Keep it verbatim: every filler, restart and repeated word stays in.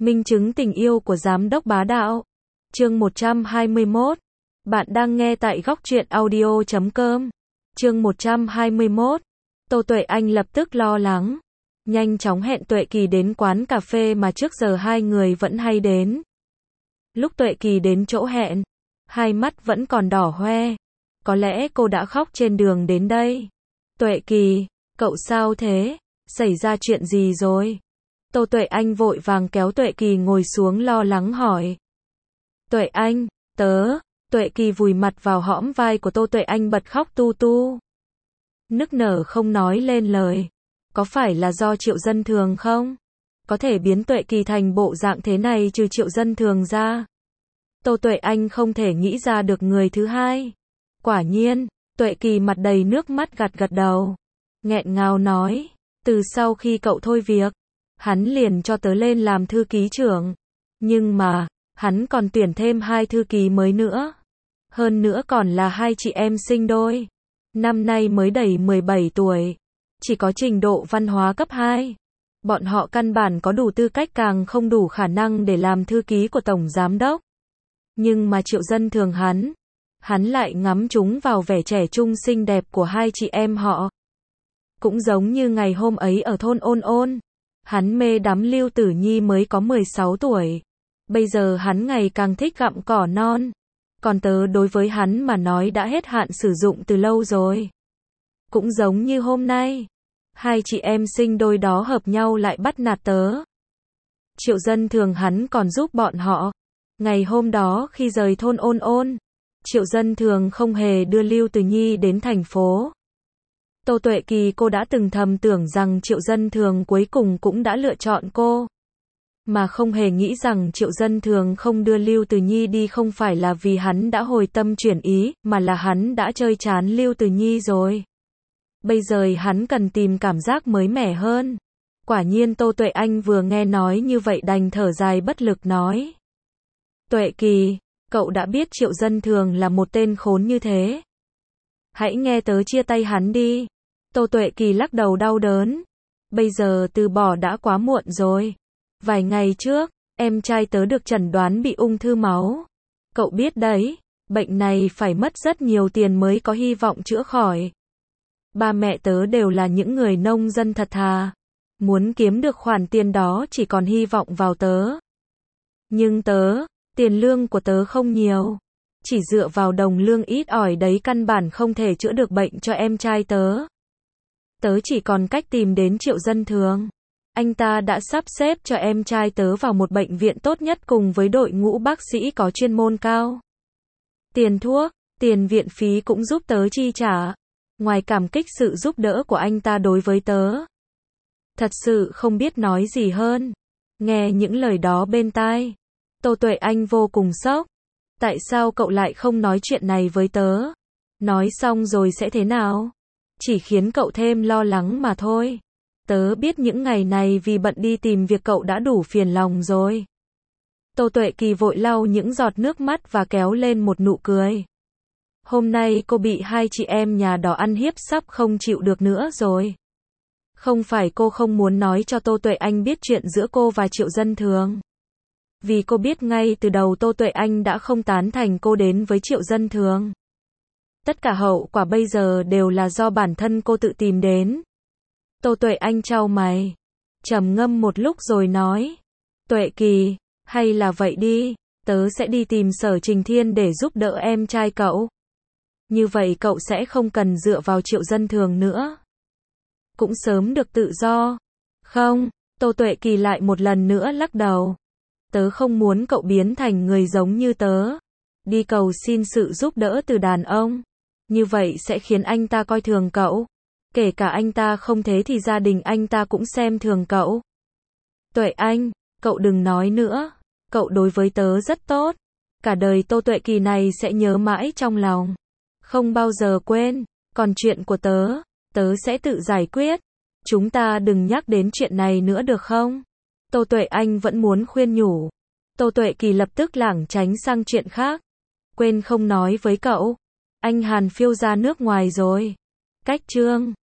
Minh chứng tình yêu của giám đốc bá đạo. Chương một trăm hai mươi mốt. Bạn đang nghe tại góc truyện audio chấm com. Chương một trăm hai mươi mốt. Tô Tuệ Anh lập tức lo lắng, nhanh chóng hẹn Tuệ Kỳ đến quán cà phê mà trước giờ hai người vẫn hay đến. Lúc Tuệ Kỳ đến chỗ hẹn, hai mắt vẫn còn đỏ hoe. Có lẽ cô đã khóc trên đường đến đây. Tuệ Kỳ, cậu sao thế? Xảy ra chuyện gì rồi? Tô Tuệ Anh vội vàng kéo Tuệ Kỳ ngồi xuống lo lắng hỏi. Tuệ Anh, tớ, Tuệ Kỳ vùi mặt vào hõm vai của Tô Tuệ Anh bật khóc tu tu. Nức nở không nói lên lời. Có phải là do Triệu Dân Thường không? Có thể biến Tuệ Kỳ thành bộ dạng thế này trừ Triệu Dân Thường ra. Tô Tuệ Anh không thể nghĩ ra được người thứ hai. Quả nhiên, Tuệ Kỳ mặt đầy nước mắt gật gật đầu. Nghẹn ngào nói, từ sau khi cậu thôi việc, hắn liền cho tớ lên làm thư ký trưởng. Nhưng mà, hắn còn tuyển thêm hai thư ký mới nữa. Hơn nữa còn là hai chị em sinh đôi. Năm nay mới đầy mười bảy tuổi. Chỉ có trình độ văn hóa cấp hai. Bọn họ căn bản có đủ tư cách càng không đủ khả năng để làm thư ký của Tổng Giám Đốc. Nhưng mà Triệu Dân Thường hắn, hắn lại ngắm chúng vào vẻ trẻ trung xinh đẹp của hai chị em họ. Cũng giống như ngày hôm ấy ở thôn Ôn Ôn, hắn mê đắm Lưu Tử Nhi mới có mười sáu tuổi. Bây giờ hắn ngày càng thích gặm cỏ non. Còn tớ đối với hắn mà nói đã hết hạn sử dụng từ lâu rồi. Cũng giống như hôm nay, hai chị em sinh đôi đó hợp nhau lại bắt nạt tớ. Triệu Dân Thường hắn còn giúp bọn họ. Ngày hôm đó khi rời thôn Ôn Ôn, Triệu Dân Thường không hề đưa Lưu Tử Nhi đến thành phố. Tô Tuệ Kỳ cô đã từng thầm tưởng rằng Triệu Dân Thường cuối cùng cũng đã lựa chọn cô. Mà không hề nghĩ rằng Triệu Dân Thường không đưa Lưu Tử Nhi đi không phải là vì hắn đã hồi tâm chuyển ý, mà là hắn đã chơi chán Lưu Tử Nhi rồi. Bây giờ hắn cần tìm cảm giác mới mẻ hơn. Quả nhiên Tô Tuệ Anh vừa nghe nói như vậy đành thở dài bất lực nói. Tuệ Kỳ, cậu đã biết Triệu Dân Thường là một tên khốn như thế. Hãy nghe tớ chia tay hắn đi. Tô Tuệ Kỳ lắc đầu đau đớn. Bây giờ từ bỏ đã quá muộn rồi. Vài ngày trước, em trai tớ được chẩn đoán bị ung thư máu. Cậu biết đấy, bệnh này phải mất rất nhiều tiền mới có hy vọng chữa khỏi. Ba mẹ tớ đều là những người nông dân thật thà. Muốn kiếm được khoản tiền đó chỉ còn hy vọng vào tớ. Nhưng tớ, tiền lương của tớ không nhiều. Chỉ dựa vào đồng lương ít ỏi đấy căn bản không thể chữa được bệnh cho em trai tớ. Tớ chỉ còn cách tìm đến Triệu Dân Thường. Anh ta đã sắp xếp cho em trai tớ vào một bệnh viện tốt nhất cùng với đội ngũ bác sĩ có chuyên môn cao. Tiền thuốc, tiền viện phí cũng giúp tớ chi trả. Ngoài cảm kích sự giúp đỡ của anh ta đối với tớ, thật sự không biết nói gì hơn. Nghe những lời đó bên tai, Tô Tuệ Anh vô cùng sốc. Tại sao cậu lại không nói chuyện này với tớ? Nói xong rồi sẽ thế nào? Chỉ khiến cậu thêm lo lắng mà thôi. Tớ biết những ngày này vì bận đi tìm việc cậu đã đủ phiền lòng rồi. Tô Tuệ Kỳ vội lau những giọt nước mắt và kéo lên một nụ cười. Hôm nay cô bị hai chị em nhà đỏ ăn hiếp sắp không chịu được nữa rồi. Không phải cô không muốn nói cho Tô Tuệ Anh biết chuyện giữa cô và Triệu Dân Thường. Vì cô biết ngay từ đầu Tô Tuệ Anh đã không tán thành cô đến với Triệu Dân Thường. Tất cả hậu quả bây giờ đều là do bản thân cô tự tìm đến. Tô Tuệ Anh chau mày, trầm ngâm một lúc rồi nói. Tuệ Kỳ, hay là vậy đi, tớ sẽ đi tìm Sở Trình Thiên để giúp đỡ em trai cậu. Như vậy cậu sẽ không cần dựa vào Triệu Dân Thường nữa. Cũng sớm được tự do. Không, Tô Tuệ Kỳ lại một lần nữa lắc đầu. Tớ không muốn cậu biến thành người giống như tớ. Đi cầu xin sự giúp đỡ từ đàn ông. Như vậy sẽ khiến anh ta coi thường cậu. Kể cả anh ta không thế thì gia đình anh ta cũng xem thường cậu. Tuệ Anh, cậu đừng nói nữa. Cậu đối với tớ rất tốt. Cả đời Tô Tuệ Kỳ này sẽ nhớ mãi trong lòng. Không bao giờ quên. Còn chuyện của tớ, tớ sẽ tự giải quyết. Chúng ta đừng nhắc đến chuyện này nữa được không? Tô Tuệ Anh vẫn muốn khuyên nhủ. Tô Tuệ Kỳ lập tức lảng tránh sang chuyện khác. Quên không nói với cậu. Anh Hàn phiêu ra nước ngoài rồi. Cách chương